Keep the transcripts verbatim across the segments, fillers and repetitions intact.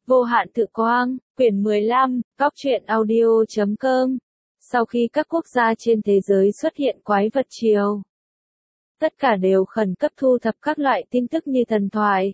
Vô hạn tự quang, quyển mười lăm, góc truyện audio chấm com. Sau khi các quốc gia trên thế giới xuất hiện quái vật triều, tất cả đều khẩn cấp thu thập các loại tin tức như thần thoại,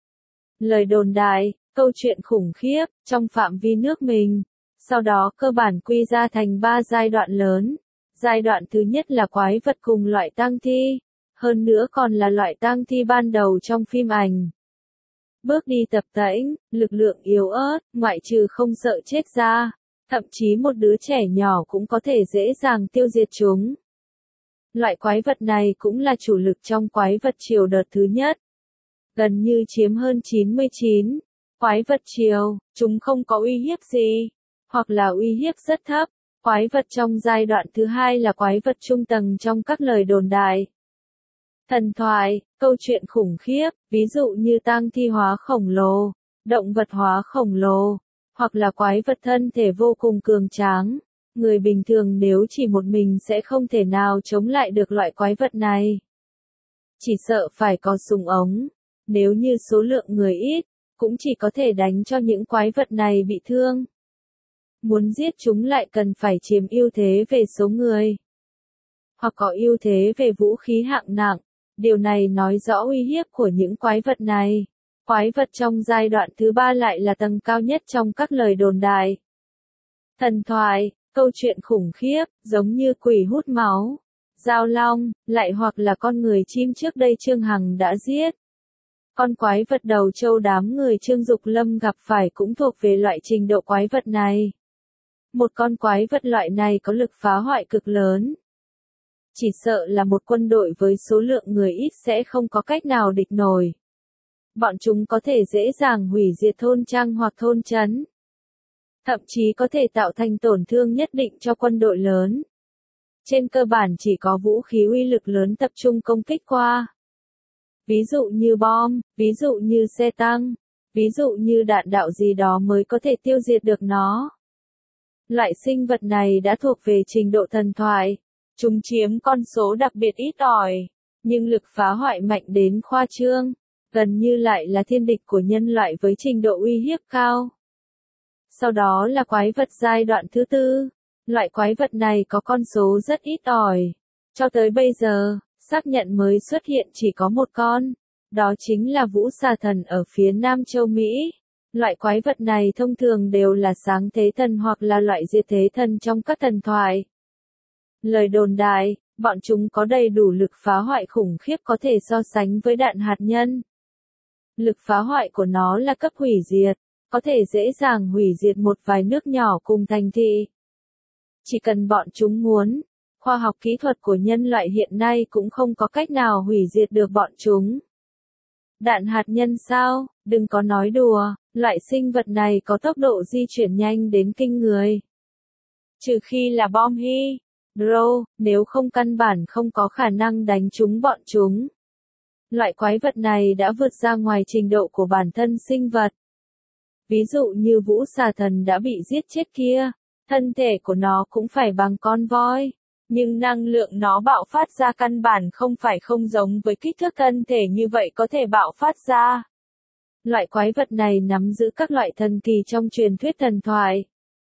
lời đồn đại, câu chuyện khủng khiếp, trong phạm vi nước mình. Sau đó cơ bản quy ra thành ba giai đoạn lớn. Giai đoạn thứ nhất là quái vật cùng loại tang thi, hơn nữa còn là loại tang thi ban đầu trong phim ảnh. Bước đi tập tễnh, lực lượng yếu ớt, ngoại trừ không sợ chết ra, thậm chí một đứa trẻ nhỏ cũng có thể dễ dàng tiêu diệt chúng. Loại quái vật này cũng là chủ lực trong quái vật triều đợt thứ nhất. Gần như chiếm hơn chín mươi chín. Quái vật triều, chúng không có uy hiếp gì, hoặc là uy hiếp rất thấp. Quái vật trong giai đoạn thứ hai là quái vật trung tầng trong các lời đồn đại, thần thoại, câu chuyện khủng khiếp, ví dụ như tang thi hóa khổng lồ, động vật hóa khổng lồ, hoặc là quái vật thân thể vô cùng cường tráng. Người bình thường nếu chỉ một mình sẽ không thể nào chống lại được loại quái vật này. Chỉ sợ phải có súng ống. Nếu như số lượng người ít, cũng chỉ có thể đánh cho những quái vật này bị thương. Muốn giết chúng lại cần phải chiếm ưu thế về số người, hoặc có ưu thế về vũ khí hạng nặng. Điều này nói rõ uy hiếp của những quái vật này. Quái vật trong giai đoạn thứ ba lại là tầng cao nhất trong các lời đồn đại, thần thoại, câu chuyện khủng khiếp, giống như quỷ hút máu, dao long, lại hoặc là con người chim trước đây Trương Hằng đã giết. Con quái vật đầu trâu đám người Trương Dục Lâm gặp phải cũng thuộc về loại trình độ quái vật này. Một con quái vật loại này có lực phá hoại cực lớn. Chỉ sợ là một quân đội với số lượng người ít sẽ không có cách nào địch nổi. Bọn chúng có thể dễ dàng hủy diệt thôn trang hoặc thôn trấn. Thậm chí có thể tạo thành tổn thương nhất định cho quân đội lớn. Trên cơ bản chỉ có vũ khí uy lực lớn tập trung công kích qua. Ví dụ như bom, ví dụ như xe tăng, ví dụ như đạn đạo gì đó mới có thể tiêu diệt được nó. Loại sinh vật này đã thuộc về trình độ thần thoại. Chúng chiếm con số đặc biệt ít ỏi, nhưng lực phá hoại mạnh đến khoa trương, gần như lại là thiên địch của nhân loại với trình độ uy hiếp cao. Sau đó là quái vật giai đoạn thứ tư. Loại quái vật này có con số rất ít ỏi. Cho tới bây giờ, xác nhận mới xuất hiện chỉ có một con. Đó chính là Vũ Xà Thần ở phía Nam châu Mỹ. Loại quái vật này thông thường đều là sáng thế thần hoặc là loại diệt thế thần trong các thần thoại. Lời đồn đại, bọn chúng có đầy đủ lực phá hoại khủng khiếp có thể so sánh với đạn hạt nhân. Lực phá hoại của nó là cấp hủy diệt, có thể dễ dàng hủy diệt một vài nước nhỏ cùng thành thị. Chỉ cần bọn chúng muốn, khoa học kỹ thuật của nhân loại hiện nay cũng không có cách nào hủy diệt được bọn chúng. Đạn hạt nhân sao? Đừng có nói đùa, loại sinh vật này có tốc độ di chuyển nhanh đến kinh người. Trừ khi là bom hy, drone, nếu không căn bản không có khả năng đánh trúng bọn chúng. Loại quái vật này đã vượt ra ngoài trình độ của bản thân sinh vật. Ví dụ như Vũ Xà Thần đã bị giết chết kia, thân thể của nó cũng phải bằng con voi, nhưng năng lượng nó bạo phát ra căn bản không phải không giống với kích thước thân thể như vậy có thể bạo phát ra. Loại quái vật này nắm giữ các loại thần kỳ trong truyền thuyết thần thoại.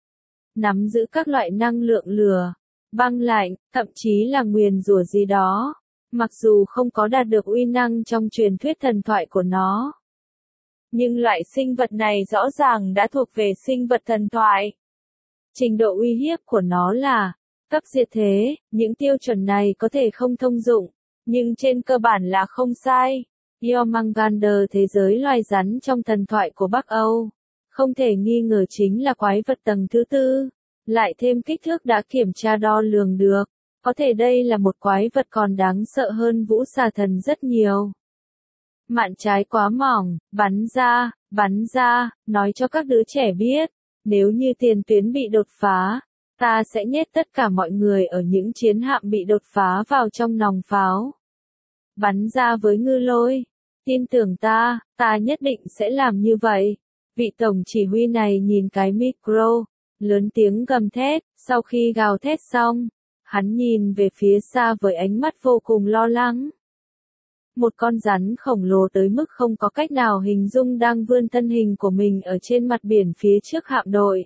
Nắm giữ các loại năng lượng lửa, băng lạnh, thậm chí là nguyền rủa gì đó. Mặc dù không có đạt được uy năng trong truyền thuyết thần thoại của nó, nhưng loại sinh vật này rõ ràng đã thuộc về sinh vật thần thoại. Trình độ uy hiếp của nó là cấp diệt thế. Những tiêu chuẩn này có thể không thông dụng, nhưng trên cơ bản là không sai. Jormungandr, thế giới loài rắn trong thần thoại của Bắc Âu, không thể nghi ngờ chính là quái vật tầng thứ tư. Lại thêm kích thước đã kiểm tra đo lường được. Có thể đây là một quái vật còn đáng sợ hơn Vũ Xà Thần rất nhiều. Mạn trái quá mỏng, bắn ra, bắn ra, nói cho các đứa trẻ biết, nếu như tiền tuyến bị đột phá, ta sẽ nhét tất cả mọi người ở những chiến hạm bị đột phá vào trong nòng pháo. Bắn ra với ngư lôi, tin tưởng ta, ta nhất định sẽ làm như vậy. Vị tổng chỉ huy này nhìn cái micro, lớn tiếng gầm thét, sau khi gào thét xong, hắn nhìn về phía xa với ánh mắt vô cùng lo lắng. Một con rắn khổng lồ tới mức không có cách nào hình dung đang vươn thân hình của mình ở trên mặt biển phía trước hạm đội.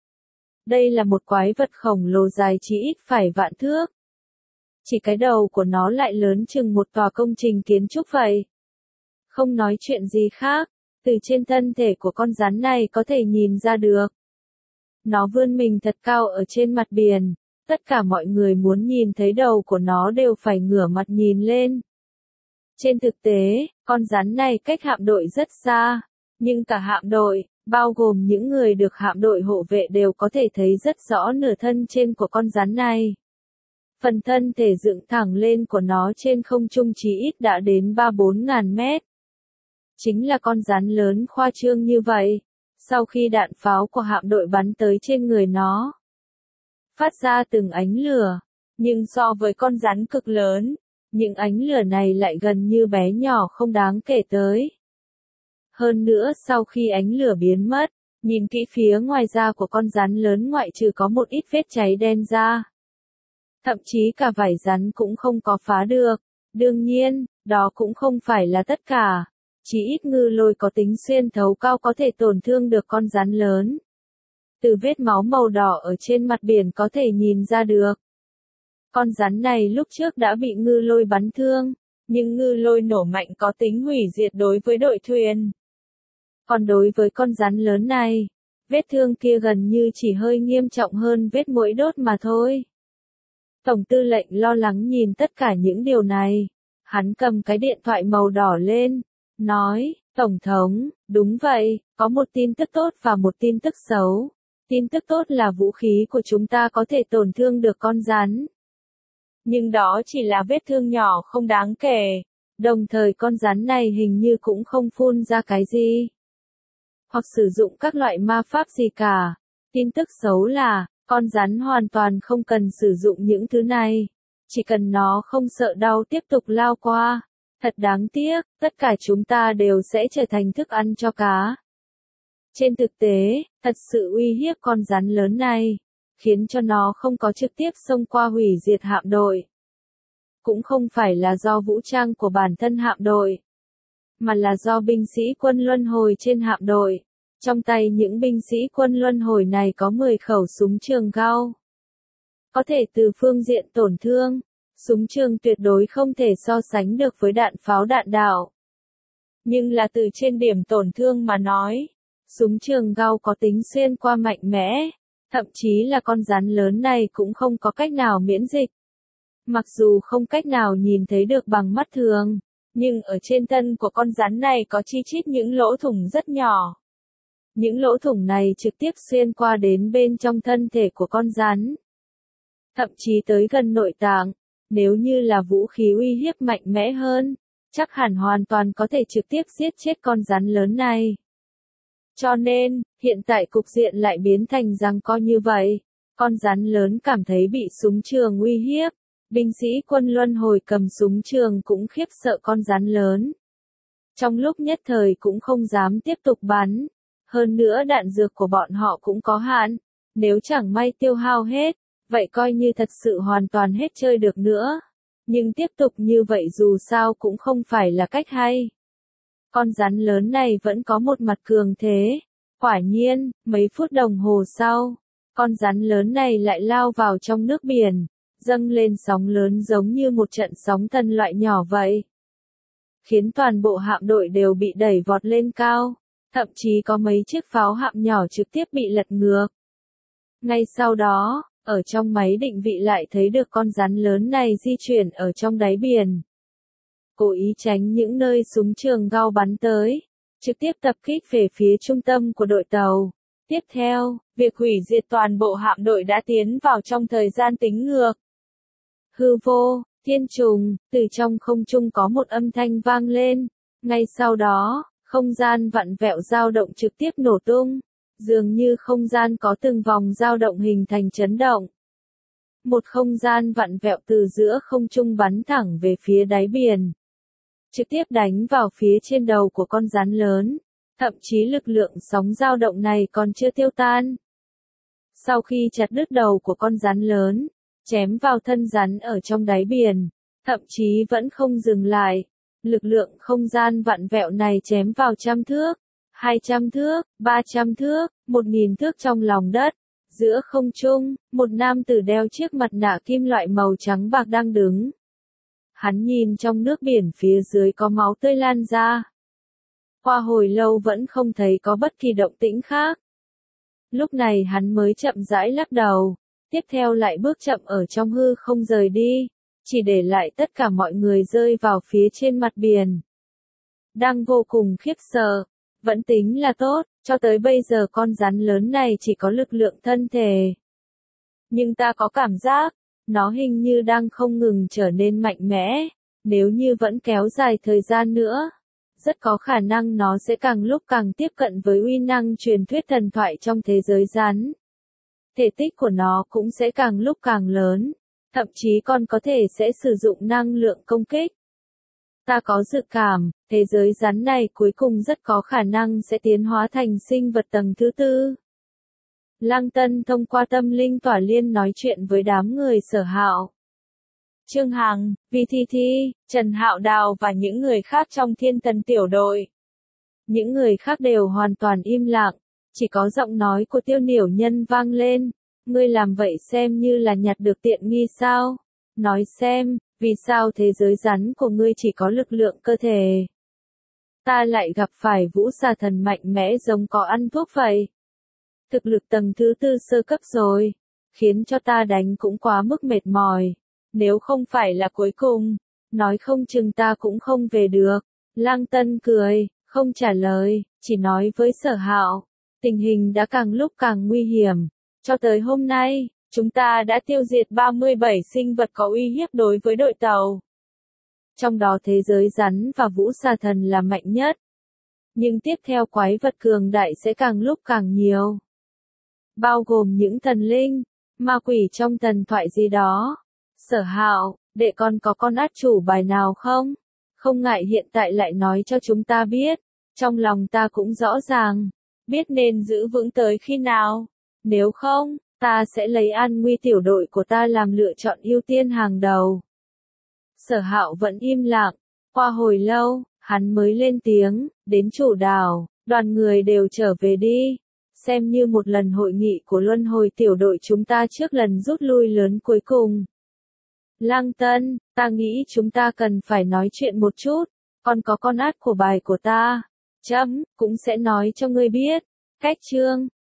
Đây là một quái vật khổng lồ dài chỉ ít phải vạn thước. Chỉ cái đầu của nó lại lớn chừng một tòa công trình kiến trúc vậy. Không nói chuyện gì khác, từ trên thân thể của con rắn này có thể nhìn ra được. Nó vươn mình thật cao ở trên mặt biển, tất cả mọi người muốn nhìn thấy đầu của nó đều phải ngửa mặt nhìn lên. Trên thực tế, con rắn này cách hạm đội rất xa, nhưng cả hạm đội, bao gồm những người được hạm đội hộ vệ đều có thể thấy rất rõ nửa thân trên của con rắn này. Phần thân thể dựng thẳng lên của nó trên không trung chí ít đã đến ba bốn ngàn mét. Chính là con rắn lớn khoa trương như vậy, sau khi đạn pháo của hạm đội bắn tới trên người nó, phát ra từng ánh lửa, nhưng so với con rắn cực lớn, những ánh lửa này lại gần như bé nhỏ không đáng kể tới. Hơn nữa sau khi ánh lửa biến mất, nhìn kỹ phía ngoài da của con rắn lớn ngoại trừ có một ít vết cháy đen ra. Thậm chí cả vảy rắn cũng không có phá được. Đương nhiên, đó cũng không phải là tất cả. Chỉ ít ngư lôi có tính xuyên thấu cao có thể tổn thương được con rắn lớn. Từ vết máu màu đỏ ở trên mặt biển có thể nhìn ra được. Con rắn này lúc trước đã bị ngư lôi bắn thương, nhưng ngư lôi nổ mạnh có tính hủy diệt đối với đội thuyền. Còn đối với con rắn lớn này, vết thương kia gần như chỉ hơi nghiêm trọng hơn vết muỗi đốt mà thôi. Tổng tư lệnh lo lắng nhìn tất cả những điều này. Hắn cầm cái điện thoại màu đỏ lên, nói, Tổng thống, đúng vậy, có một tin tức tốt và một tin tức xấu. Tin tức tốt là vũ khí của chúng ta có thể tổn thương được con rắn. Nhưng đó chỉ là vết thương nhỏ không đáng kể. Đồng thời con rắn này hình như cũng không phun ra cái gì. Hoặc sử dụng các loại ma pháp gì cả. Tin tức xấu là, con rắn hoàn toàn không cần sử dụng những thứ này. Chỉ cần nó không sợ đau tiếp tục lao qua. Thật đáng tiếc, tất cả chúng ta đều sẽ trở thành thức ăn cho cá. Trên thực tế, thật sự uy hiếp con rắn lớn này, khiến cho nó không có trực tiếp xông qua hủy diệt hạm đội. Cũng không phải là do vũ trang của bản thân hạm đội, mà là do binh sĩ quân luân hồi trên hạm đội. Trong tay những binh sĩ quân luân hồi này có mười khẩu súng trường gao. Có thể từ phương diện tổn thương, súng trường tuyệt đối không thể so sánh được với đạn pháo đạn đạo. Nhưng là từ trên điểm tổn thương mà nói, súng trường gao có tính xuyên qua mạnh mẽ, thậm chí là con rắn lớn này cũng không có cách nào miễn dịch. Mặc dù không cách nào nhìn thấy được bằng mắt thường, nhưng ở trên thân của con rắn này có chi chít những lỗ thủng rất nhỏ. Những lỗ thủng này trực tiếp xuyên qua đến bên trong thân thể của con rắn. Thậm chí tới gần nội tạng, nếu như là vũ khí uy hiếp mạnh mẽ hơn, chắc hẳn hoàn toàn có thể trực tiếp giết chết con rắn lớn này. Cho nên, hiện tại cục diện lại biến thành giằng co như vậy. Con rắn lớn cảm thấy bị súng trường uy hiếp. Binh sĩ quân luân hồi cầm súng trường cũng khiếp sợ con rắn lớn. Trong lúc nhất thời cũng không dám tiếp tục bắn. Hơn nữa đạn dược của bọn họ cũng có hạn. Nếu chẳng may tiêu hao hết, vậy coi như thật sự hoàn toàn hết chơi được nữa. Nhưng tiếp tục như vậy dù sao cũng không phải là cách hay. Con rắn lớn này vẫn có một mặt cường thế. Quả nhiên, mấy phút đồng hồ sau, con rắn lớn này lại lao vào trong nước biển, dâng lên sóng lớn giống như một trận sóng thần loại nhỏ vậy. Khiến toàn bộ hạm đội đều bị đẩy vọt lên cao, thậm chí có mấy chiếc pháo hạm nhỏ trực tiếp bị lật ngược. Ngay sau đó, ở trong máy định vị lại thấy được con rắn lớn này di chuyển ở trong đáy biển. Cố ý tránh những nơi súng trường gao bắn tới, trực tiếp tập kích về phía trung tâm của đội tàu. Tiếp theo, việc hủy diệt toàn bộ hạm đội đã tiến vào trong thời gian tính ngược. Hư vô, thiên trùng, từ trong không trung có một âm thanh vang lên. Ngay sau đó, không gian vặn vẹo dao động trực tiếp nổ tung. Dường như không gian có từng vòng dao động hình thành chấn động. Một không gian vặn vẹo từ giữa không trung bắn thẳng về phía đáy biển. Trực tiếp đánh vào phía trên đầu của con rắn lớn. Thậm chí lực lượng sóng dao động này còn chưa tiêu tan. Sau khi chặt đứt đầu của con rắn lớn, chém vào thân rắn ở trong đáy biển, thậm chí vẫn không dừng lại. Lực lượng không gian vặn vẹo này chém vào trăm thước, hai trăm thước, ba trăm thước, một nghìn thước trong lòng đất. Giữa không trung, một nam tử đeo chiếc mặt nạ kim loại màu trắng bạc đang đứng. Hắn nhìn trong nước biển phía dưới có máu tươi lan ra. Qua hồi lâu vẫn không thấy có bất kỳ động tĩnh khác. Lúc này hắn mới chậm rãi lắc đầu, tiếp theo lại bước chậm ở trong hư không rời đi, chỉ để lại tất cả mọi người rơi vào phía trên mặt biển. Đang vô cùng khiếp sợ, vẫn tính là tốt, cho tới bây giờ con rắn lớn này chỉ có lực lượng thân thể. Nhưng ta có cảm giác, nó hình như đang không ngừng trở nên mạnh mẽ, nếu như vẫn kéo dài thời gian nữa. Rất có khả năng nó sẽ càng lúc càng tiếp cận với uy năng truyền thuyết thần thoại trong thế giới rắn. Thể tích của nó cũng sẽ càng lúc càng lớn, thậm chí còn có thể sẽ sử dụng năng lượng công kích. Ta có dự cảm, thế giới rắn này cuối cùng rất có khả năng sẽ tiến hóa thành sinh vật tầng thứ tư. Lăng Tân thông qua tâm linh tỏa liên nói chuyện với đám người Sở Hạo. Trương Hằng, Vi Thi Thi, Trần Hạo Đào và những người khác trong Thiên Thần tiểu đội. Những người khác đều hoàn toàn im lặng, chỉ có giọng nói của Tiêu Niểu Nhân vang lên. Ngươi làm vậy xem như là nhặt được tiện nghi sao? Nói xem, vì sao thế giới rắn của ngươi chỉ có lực lượng cơ thể? Ta lại gặp phải vũ xà thần mạnh mẽ giống có ăn thuốc vậy. Thực lực tầng thứ tư sơ cấp rồi, khiến cho ta đánh cũng quá mức mệt mỏi. Nếu không phải là cuối cùng, nói không chừng ta cũng không về được. Lăng Tân cười, không trả lời, chỉ nói với Sở Hạo, tình hình đã càng lúc càng nguy hiểm. Cho tới hôm nay, chúng ta đã tiêu diệt ba mươi bảy sinh vật có uy hiếp đối với đội tàu. Trong đó thế giới rắn và vũ xà thần là mạnh nhất. Nhưng tiếp theo quái vật cường đại sẽ càng lúc càng nhiều. Bao gồm những thần linh, ma quỷ trong thần thoại gì đó. Sở Hạo, đệ con có con át chủ bài nào không? Không ngại hiện tại lại nói cho chúng ta biết. Trong lòng ta cũng rõ ràng, biết nên giữ vững tới khi nào. Nếu không, ta sẽ lấy an nguy tiểu đội của ta làm lựa chọn ưu tiên hàng đầu. Sở Hạo vẫn im lặng, qua hồi lâu, hắn mới lên tiếng, đến chủ đảo, đoàn người đều trở về đi. Xem như một lần hội nghị của luân hồi tiểu đội chúng ta trước lần rút lui lớn cuối cùng. Lăng Tân, ta nghĩ chúng ta cần phải nói chuyện một chút, còn có con át của bài của ta. Chấm, cũng sẽ nói cho ngươi biết. Cách chương